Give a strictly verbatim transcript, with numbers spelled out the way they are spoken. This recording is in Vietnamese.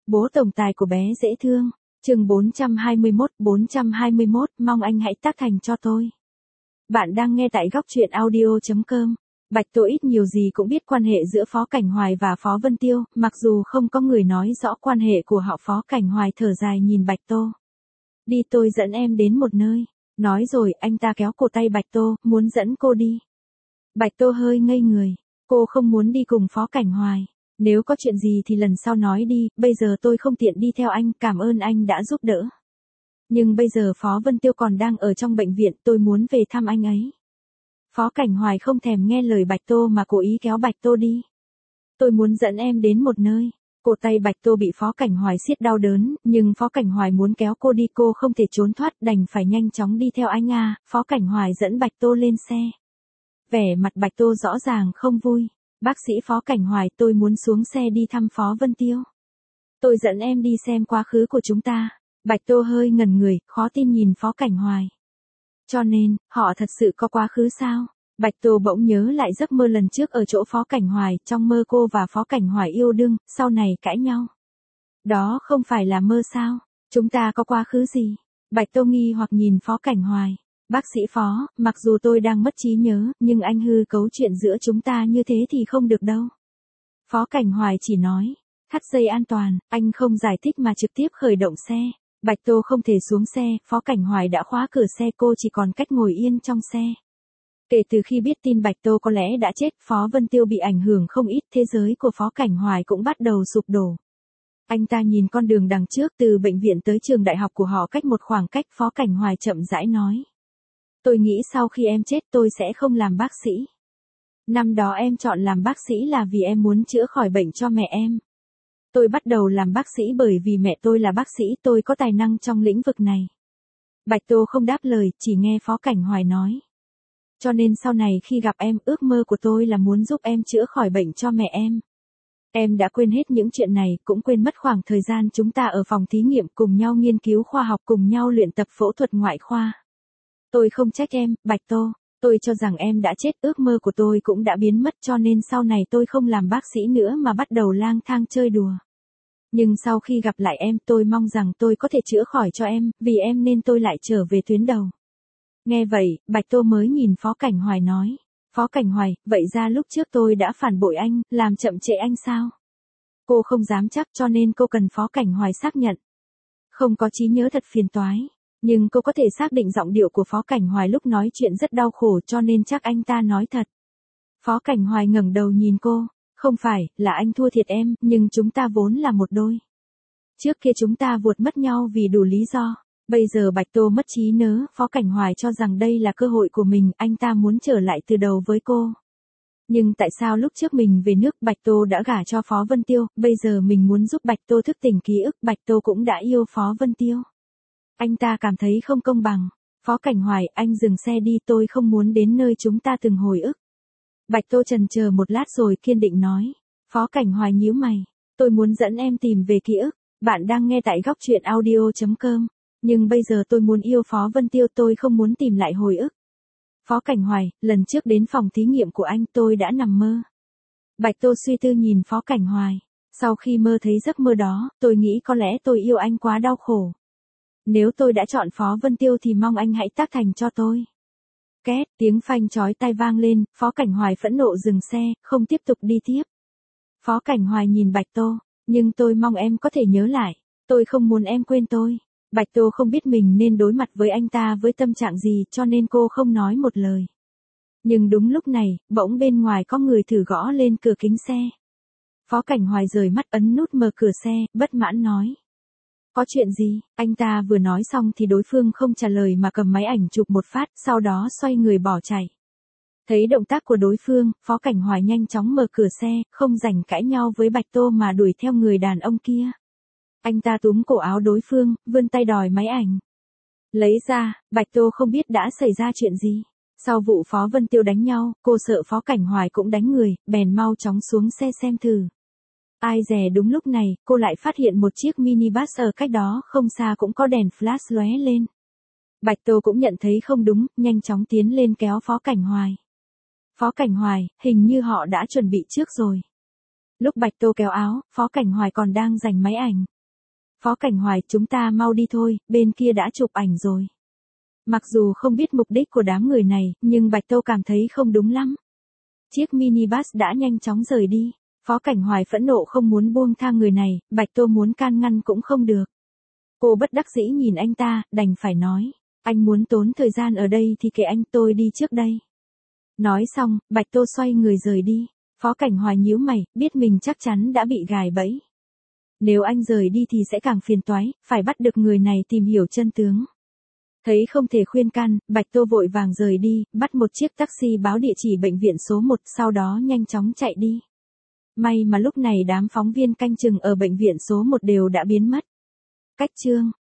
Bố tổng tài của bé dễ thương. Chương bốn trăm hai mươi mốt, bốn trăm hai mươi mốt, mong anh hãy tác thành cho tôi. Bạn đang nghe tại góc truyện audio chấm com. Bạch Tô ít nhiều gì cũng biết quan hệ giữa Phó Cảnh Hoài và Phó Vân Tiêu, mặc dù không có người nói rõ quan hệ của họ. Phó Cảnh Hoài thở dài nhìn Bạch Tô. Đi, tôi dẫn em đến một nơi. Nói rồi anh ta kéo cổ tay Bạch Tô, muốn dẫn cô đi. Bạch Tô hơi ngây người. Cô không muốn đi cùng Phó Cảnh Hoài. Nếu có chuyện gì thì lần sau nói đi, bây giờ tôi không tiện đi theo anh, cảm ơn anh đã giúp đỡ. Nhưng bây giờ Phó Vân Tiêu còn đang ở trong bệnh viện, tôi muốn về thăm anh ấy. Phó Cảnh Hoài không thèm nghe lời Bạch Tô mà cố ý kéo Bạch Tô đi. Tôi muốn dẫn em đến một nơi. Cổ tay Bạch Tô bị Phó Cảnh Hoài siết đau đớn, nhưng Phó Cảnh Hoài muốn kéo cô đi, cô không thể trốn thoát, đành phải nhanh chóng đi theo anh à. Phó Cảnh Hoài dẫn Bạch Tô lên xe. Vẻ mặt Bạch Tô rõ ràng không vui. Bác sĩ Phó Cảnh Hoài, tôi muốn xuống xe đi thăm Phó Vân Tiêu. Tôi dẫn em đi xem quá khứ của chúng ta. Bạch Tô hơi ngẩn người, khó tin nhìn Phó Cảnh Hoài. Cho nên, họ thật sự có quá khứ sao? Bạch Tô bỗng nhớ lại giấc mơ lần trước ở chỗ Phó Cảnh Hoài, trong mơ cô và Phó Cảnh Hoài yêu đương, sau này cãi nhau. Đó không phải là mơ sao? Chúng ta có quá khứ gì? Bạch Tô nghi hoặc nhìn Phó Cảnh Hoài. Bác sĩ Phó, mặc dù tôi đang mất trí nhớ, nhưng anh hư cấu chuyện giữa chúng ta như thế thì không được đâu. Phó Cảnh Hoài chỉ nói, thắt dây an toàn, anh không giải thích mà trực tiếp khởi động xe. Bạch Tô không thể xuống xe, Phó Cảnh Hoài đã khóa cửa xe, cô chỉ còn cách ngồi yên trong xe. Kể từ khi biết tin Bạch Tô có lẽ đã chết, Phó Vân Tiêu bị ảnh hưởng không ít, thế giới của Phó Cảnh Hoài cũng bắt đầu sụp đổ. Anh ta nhìn con đường đằng trước từ bệnh viện tới trường đại học của họ cách một khoảng cách. Phó Cảnh Hoài chậm rãi nói. Tôi nghĩ sau khi em chết tôi sẽ không làm bác sĩ. Năm đó em chọn làm bác sĩ là vì em muốn chữa khỏi bệnh cho mẹ em. Tôi bắt đầu làm bác sĩ bởi vì mẹ tôi là bác sĩ, tôi có tài năng trong lĩnh vực này. Bạch Tô không đáp lời, chỉ nghe Phó Cảnh Hoài nói. Cho nên sau này khi gặp em, ước mơ của tôi là muốn giúp em chữa khỏi bệnh cho mẹ em. Em đã quên hết những chuyện này, cũng quên mất khoảng thời gian chúng ta ở phòng thí nghiệm cùng nhau nghiên cứu khoa học, cùng nhau luyện tập phẫu thuật ngoại khoa. Tôi không trách em, Bạch Tô, tôi cho rằng em đã chết, ước mơ của tôi cũng đã biến mất, cho nên sau này tôi không làm bác sĩ nữa mà bắt đầu lang thang chơi đùa. Nhưng sau khi gặp lại em, tôi mong rằng tôi có thể chữa khỏi cho em, vì em nên tôi lại trở về tuyến đầu. Nghe vậy, Bạch Tô mới nhìn Phó Cảnh Hoài nói. Phó Cảnh Hoài, vậy ra lúc trước tôi đã phản bội anh, làm chậm trễ anh sao? Cô không dám chắc, cho nên cô cần Phó Cảnh Hoài xác nhận. Không có trí nhớ thật phiền toái. Nhưng cô có thể xác định giọng điệu của Phó Cảnh Hoài lúc nói chuyện rất đau khổ, cho nên chắc anh ta nói thật. Phó Cảnh Hoài ngẩng đầu nhìn cô. Không phải, là anh thua thiệt em, nhưng chúng ta vốn là một đôi. Trước kia chúng ta vụt mất nhau vì đủ lý do. Bây giờ Bạch Tô mất trí nhớ, Phó Cảnh Hoài cho rằng đây là cơ hội của mình, anh ta muốn trở lại từ đầu với cô. Nhưng tại sao lúc trước mình về nước Bạch Tô đã gả cho Phó Vân Tiêu, bây giờ mình muốn giúp Bạch Tô thức tỉnh ký ức, Bạch Tô cũng đã yêu Phó Vân Tiêu. Anh ta cảm thấy không công bằng. Phó Cảnh Hoài, anh dừng xe đi, tôi không muốn đến nơi chúng ta từng hồi ức. Bạch Tô chần chờ một lát rồi kiên định nói. Phó Cảnh Hoài nhíu mày. Tôi muốn dẫn em tìm về ký ức. Bạn đang nghe tại góc truyện audio chấm com. Nhưng bây giờ tôi muốn yêu Phó Vân Tiêu, tôi không muốn tìm lại hồi ức. Phó Cảnh Hoài, lần trước đến phòng thí nghiệm của anh tôi đã nằm mơ. Bạch Tô suy tư nhìn Phó Cảnh Hoài. Sau khi mơ thấy giấc mơ đó, tôi nghĩ có lẽ tôi yêu anh quá đau khổ. Nếu tôi đã chọn Phó Vân Tiêu thì mong anh hãy tác thành cho tôi. Két, tiếng phanh chói tai vang lên, Phó Cảnh Hoài phẫn nộ dừng xe, không tiếp tục đi tiếp. Phó Cảnh Hoài nhìn Bạch Tô, nhưng tôi mong em có thể nhớ lại, tôi không muốn em quên tôi. Bạch Tô không biết mình nên đối mặt với anh ta với tâm trạng gì, cho nên cô không nói một lời. Nhưng đúng lúc này, bỗng bên ngoài có người thử gõ lên cửa kính xe. Phó Cảnh Hoài rời mắt ấn nút mở cửa xe, bất mãn nói. Có chuyện gì? Anh ta vừa nói xong thì đối phương không trả lời mà cầm máy ảnh chụp một phát, sau đó xoay người bỏ chạy. Thấy động tác của đối phương, Phó Cảnh Hoài nhanh chóng mở cửa xe, không rảnh cãi nhau với Bạch Tô mà đuổi theo người đàn ông kia. Anh ta túm cổ áo đối phương, vươn tay đòi máy ảnh. Lấy ra, Bạch Tô không biết đã xảy ra chuyện gì. Sau vụ Phó Vân Tiêu đánh nhau, cô sợ Phó Cảnh Hoài cũng đánh người, bèn mau chóng xuống xe xem thử. Ai dè đúng lúc này, cô lại phát hiện một chiếc minibus ở cách đó không xa cũng có đèn flash lóe lên. Bạch Tô cũng nhận thấy không đúng, nhanh chóng tiến lên kéo Phó Cảnh Hoài. Phó Cảnh Hoài, hình như họ đã chuẩn bị trước rồi. Lúc Bạch Tô kéo áo, Phó Cảnh Hoài còn đang giành máy ảnh. Phó Cảnh Hoài, chúng ta mau đi thôi, bên kia đã chụp ảnh rồi. Mặc dù không biết mục đích của đám người này, nhưng Bạch Tô cảm thấy không đúng lắm. Chiếc minibus đã nhanh chóng rời đi. Phó Cảnh Hoài phẫn nộ không muốn buông tha người này, Bạch Tô muốn can ngăn cũng không được. Cô bất đắc dĩ nhìn anh ta, đành phải nói. Anh muốn tốn thời gian ở đây thì kệ anh, tôi đi trước đây. Nói xong, Bạch Tô xoay người rời đi. Phó Cảnh Hoài nhíu mày, biết mình chắc chắn đã bị gài bẫy. Nếu anh rời đi thì sẽ càng phiền toái, phải bắt được người này tìm hiểu chân tướng. Thấy không thể khuyên can, Bạch Tô vội vàng rời đi, bắt một chiếc taxi báo địa chỉ bệnh viện số một, sau đó nhanh chóng chạy đi. May mà lúc này đám phóng viên canh chừng ở bệnh viện số một đều đã biến mất. Cách chương